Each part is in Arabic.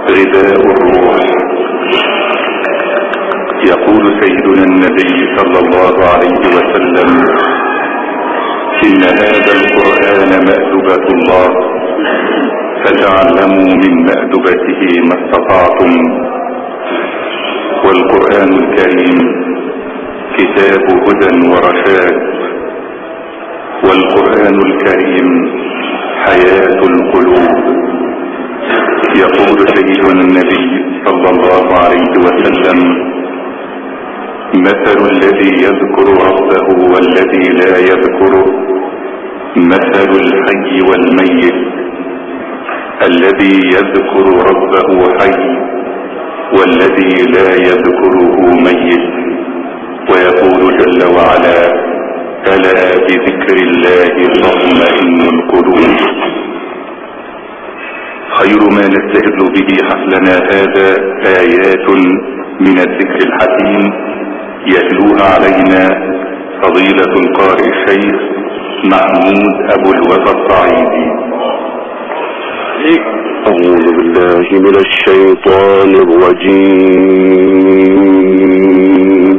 غذاء الروح. يقول سيدنا النبي صلى الله عليه وسلم: إن هذا القرآن مأدبة الله، فتعلموا من مأدبته ما استطعتم. والقرآن الكريم كتاب هدى ورشاد، والقرآن الكريم حياة القلوب. يقول سيدنا النبي صلى الله عليه وسلم: مثل الذي يذكر ربه والذي لا يذكره مثل الحي والميت. الذي يذكر ربه حي، والذي لا يذكره ميت. ويقول جل وعلا: ألا بذكر الله تطمئن القلوب. خير ما نستهل به حفلنا هذا آيات من الذكر الحكيم يتلوها علينا فضيلة القارئ الشيخ محمود أبو الوفا الصعيدي. أعوذ بالله من الشيطان الرجيم.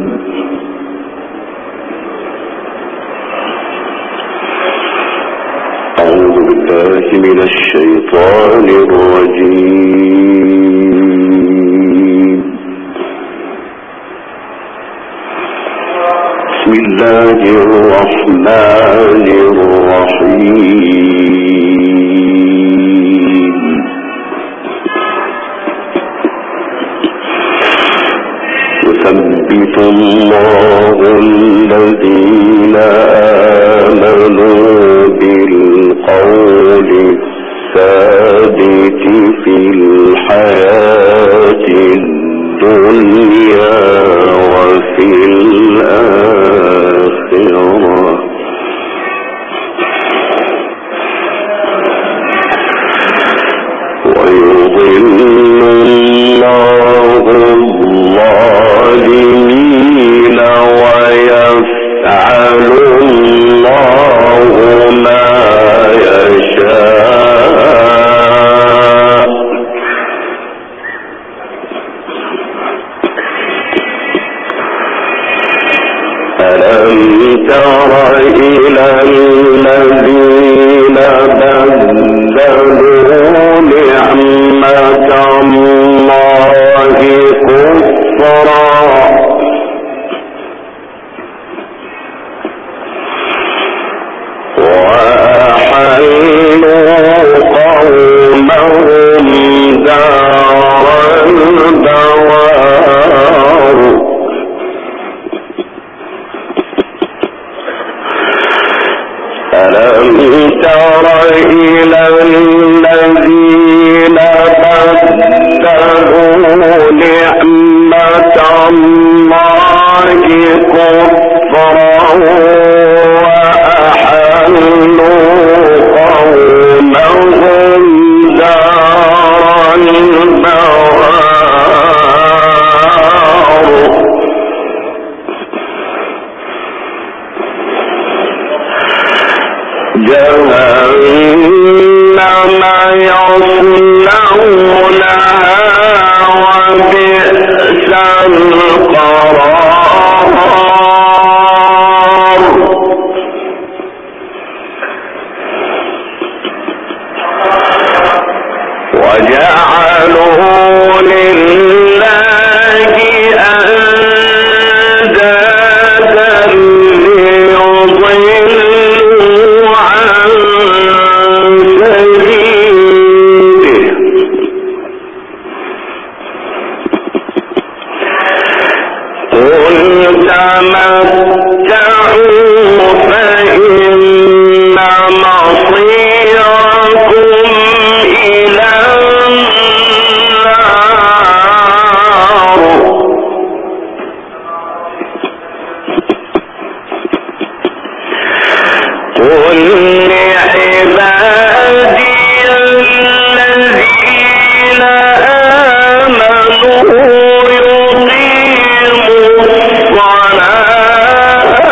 أعوذ بالله من الشيطان الرجيم. بسم الله الرحمن الرحيم. يثبت الله الذين آمنوا بالقول الثابت في الحياة الدنيا وفي الآخرة. ويضل الله الظالمين ويفعل الله ما يشاء. ألم تر إلى الذين بدلوا نعمة الله كفرا وأحلوا قومهم دار البوار. ألم تر إلى الذين بدلوا نعمة الله كفرا وأحلوا قومهم دار البوار. جهنم يصلونها وبئس القرار. وجعلوا لله أندادا ليضلوا عن سبيله. قل تمتعوا فإن مصيركم إلى النار. قل لعبادي الذين آمنوا يقيموا الصلاة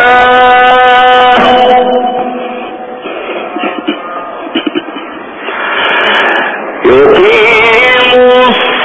فإن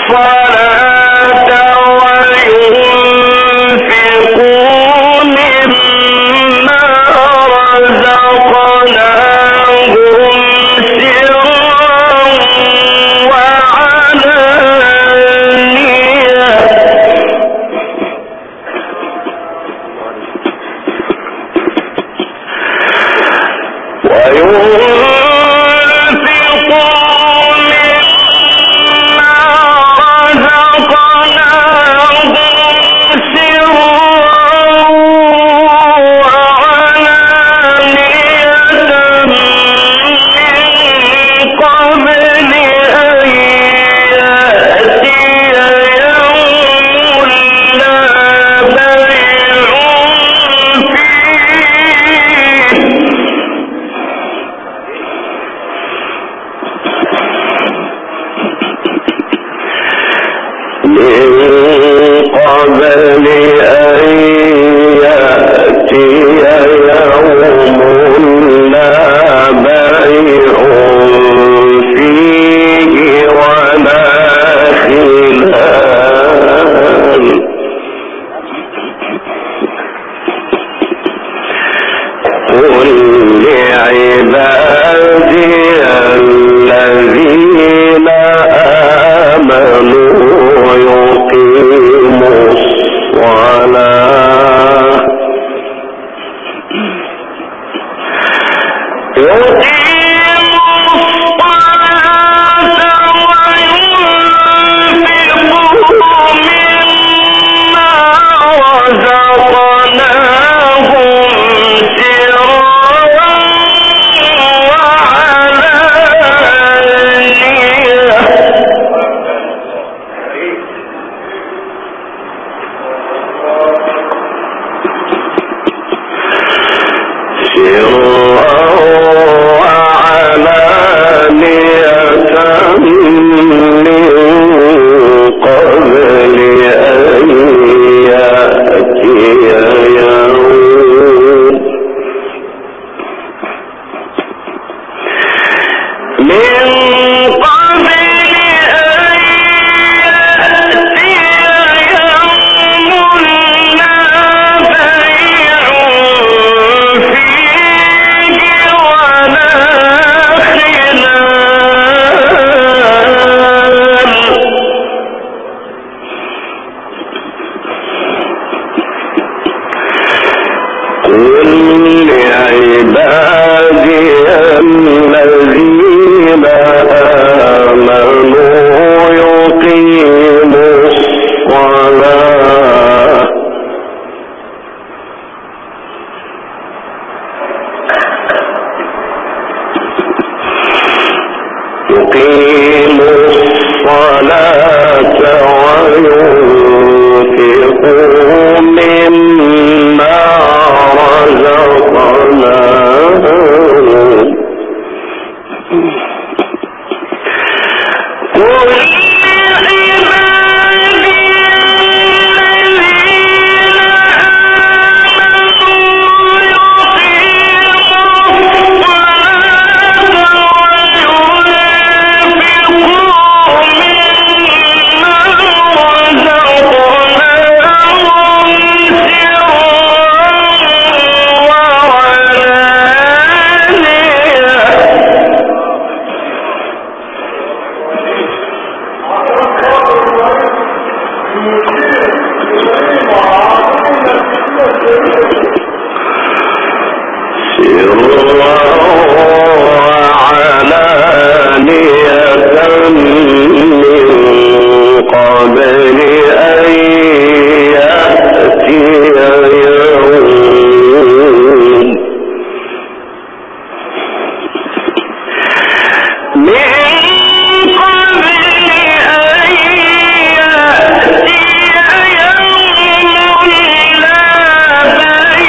بيع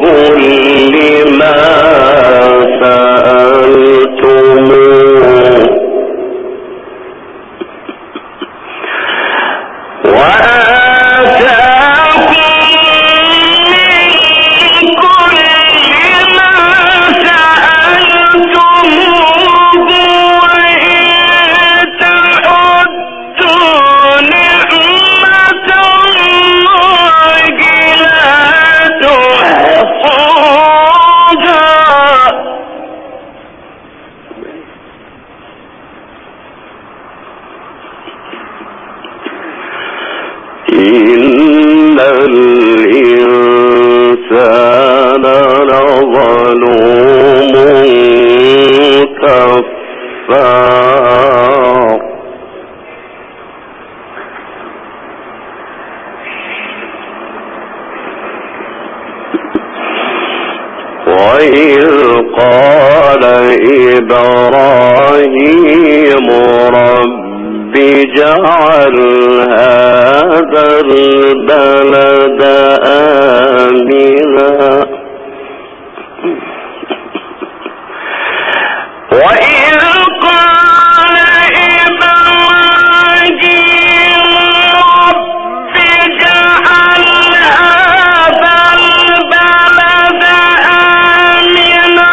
كل ما سألتموه إن الإنسان لظلوم كفار وإذ قال إبراهيم رب اجعل هذا البلد آمنا وإذ قال إبراهيم رب اجعل هذا البلد آمنا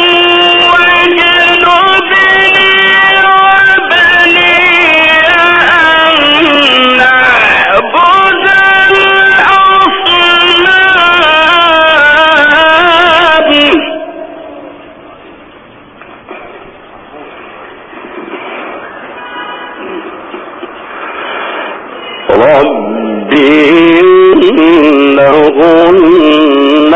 واجنبني وبني أن نعبد الأصنام رب إنهن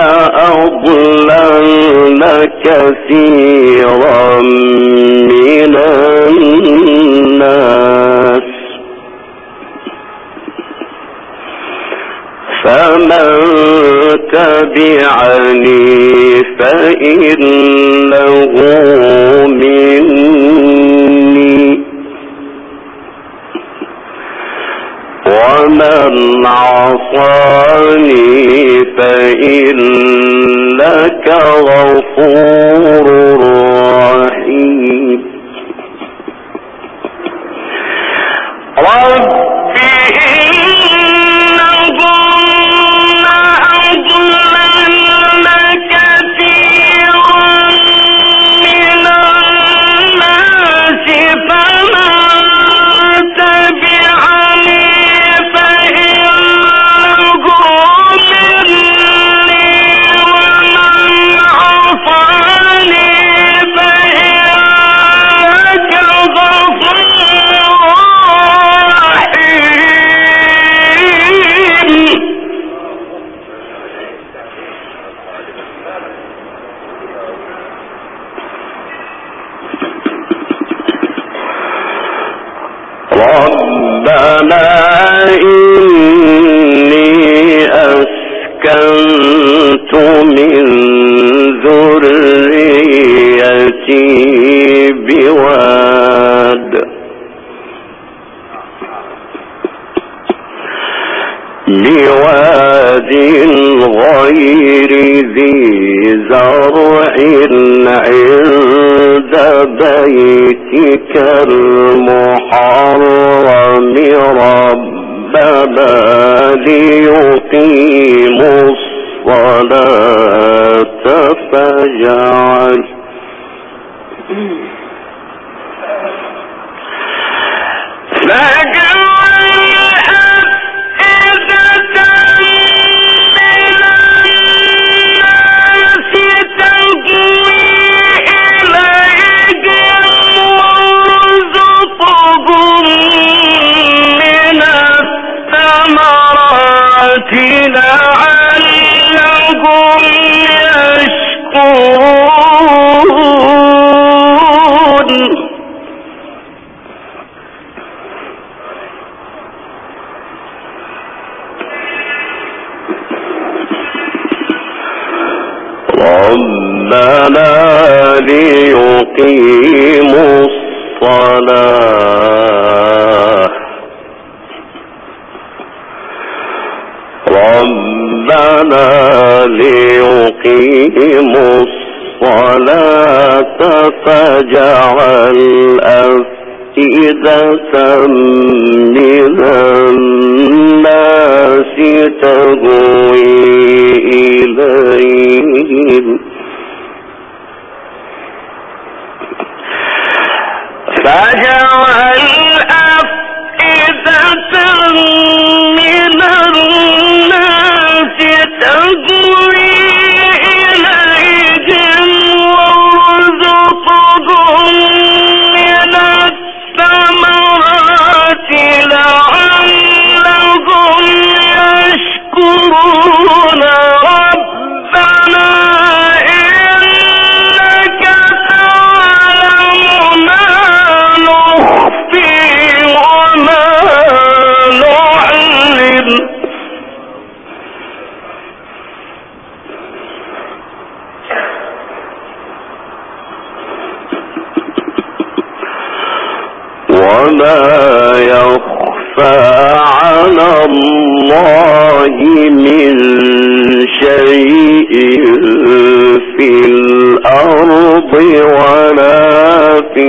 أضللن كثيرا من الناس فمن تبعني فإنه مني ومن عصاني فإنك غفور رحيم رب إنهن أضللن كثيرا من الناس فمن تبعني فإنه مني ومن عصاني فإنك غفور رحيم ربنا إني أسكنت من ذريتي بواد غير ذي زرع عند بيتك المحرم ربنا ليقيموا الصلاة فاجعل لعلهم يشكرون ربنا ليقيموا الصلاة ربنا ليقيموا يقيموا الصلاة فجعل أفئدة من الناس تهوي إليهم فجعل أفئدة من الناس تهوي إليهم وارزقهم من الثمرات لعلهم يشكرون ربنا إنك تعلم ما نخفي وما نعلن وما يخفى على الله من شيء في الأرض ولا في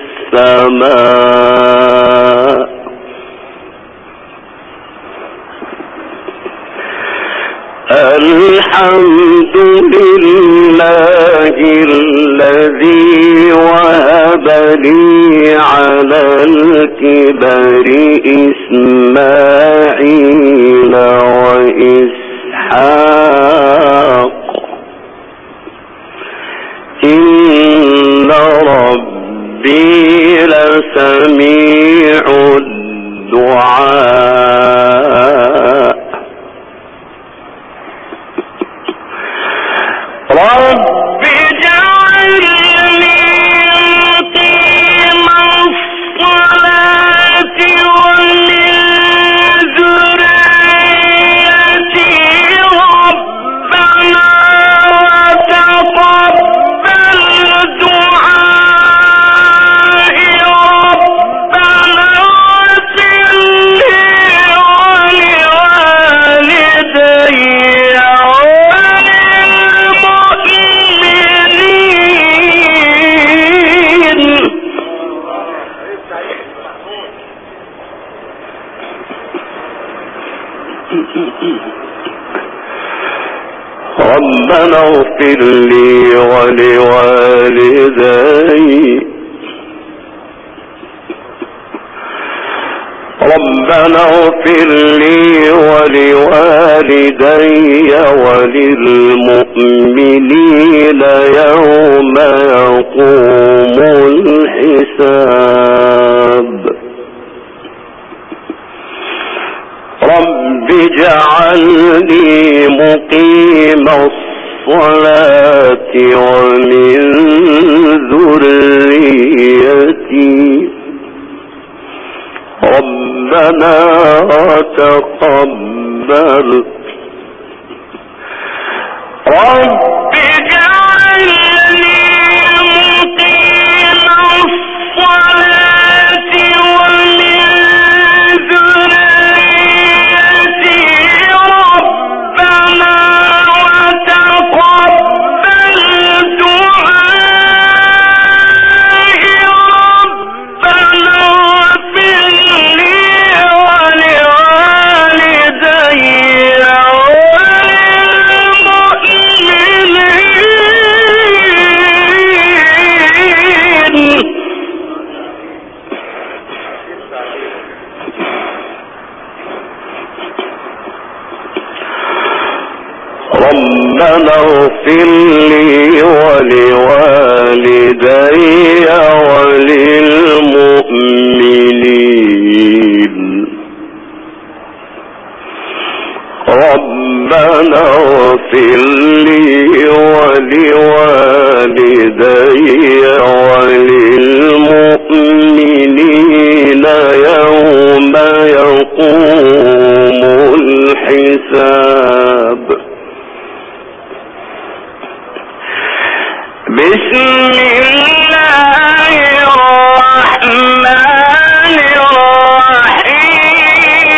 السماء الحمد لله الذي وهب لي على الكبر إسماعيل وإسحاق إن ربي لسميع الدعاء رب اجعلني مقيم الصلاة ومن ذريتي ربنا وتقبل دعائي ربنا اغفر لي ولوالدي ربنا اغفر لي ولوالدي ربنا اغفر لي ولوالدي وللمؤمنين يوم يقوم الحساب رب اجعلني مقيم الصلاة ومن ذريتي ربنا وتقبل رب اجعلني مقيم الصلاة ومن ذريتي ربنا وتقبل دعائي ربنا اغفر لي ولوالدي ربنا اغفر لي ولوالدي وللمؤمنين ربنا اغفر لي ولوالدي وللمؤمنين يوم يقوم الحساب بسم الله الرحمن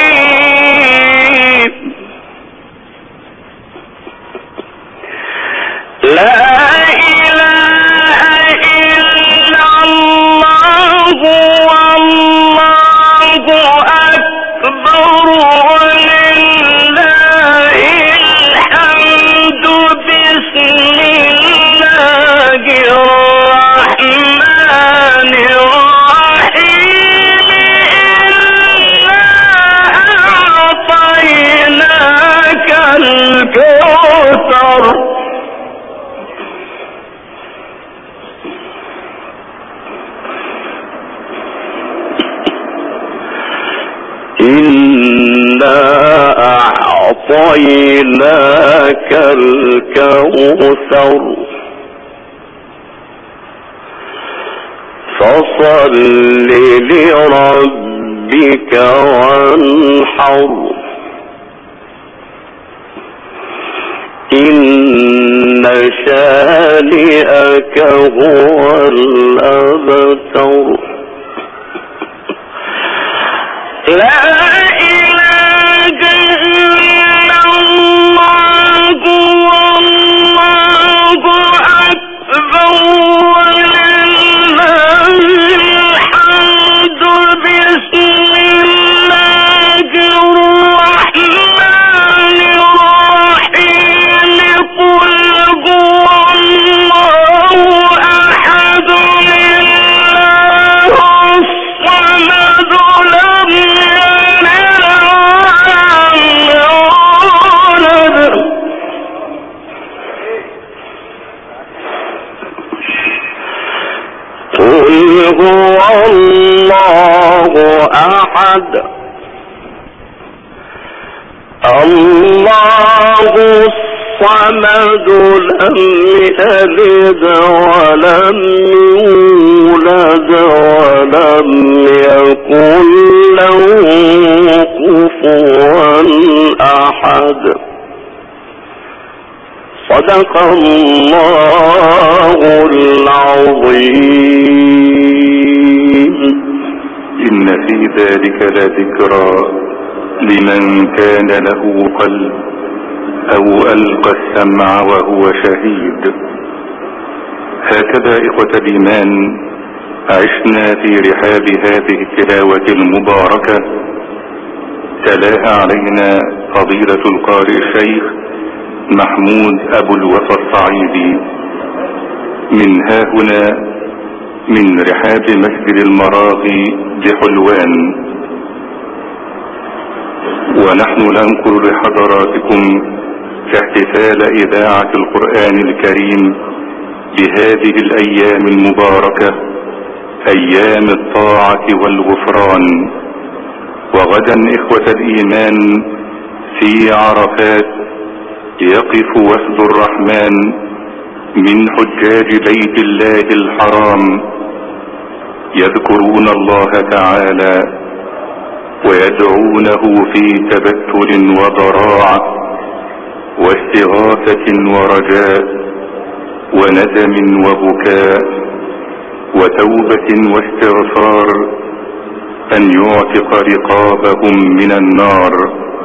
الرحيم أعطيناك الكوثر فصل لربك وانحر إن شانئك هو الأبتر. لا الله الصمد لم يلد ولم يولد ولم يكن له كفوا أحد. صدق الله العظيم. إن في ذلك لذكرى لمن كان له قلب أو ألقى السمع وهو شهيد. هكذا إخوة الإيمان عشنا في رحاب هذه التلاوة المباركة تلاها علينا فضيلة القارئ الشيخ محمود أبو الوفا الصعيدي من ها هنا من رحاب مسجد المراغي بحلوان، ونحن ننقل لحضراتكم احتفال إذاعة القرآن الكريم بهذه الأيام المباركة، أيام الطاعة والغفران. وغدا إخوة الإيمان في عرفات يقف وفد الرحمن من حجاج بيت الله الحرام يذكرون الله تعالى ويدعونه في تبتل وضراعة واستغاثة ورجاء وندم وبكاء وتوبة واستغفار أن يعتق رقابهم من النار.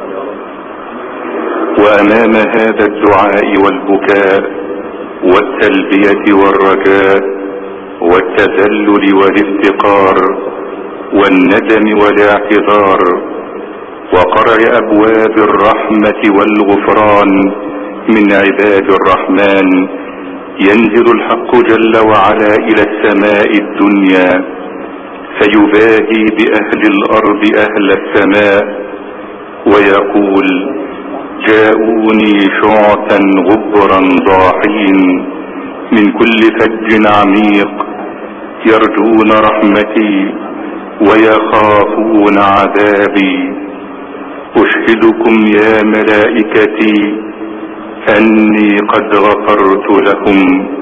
وأمام هذا الدعاء والبكاء والتلبية والرجاء والتذلل والافتقار والندم والاعتذار وقرع أبواب الرحمة والغفران من عباد الرحمن، ينزل الحق جل وعلا إلى السماء الدنيا فيباهي بأهل الأرض أهل السماء ويقول: جاءوني شعثا غبرا ضاحين من كل فج عميق يرجون رحمتي ويخافون عذابي. أشهدكم يا ملائكتي أني قد غفرت لهم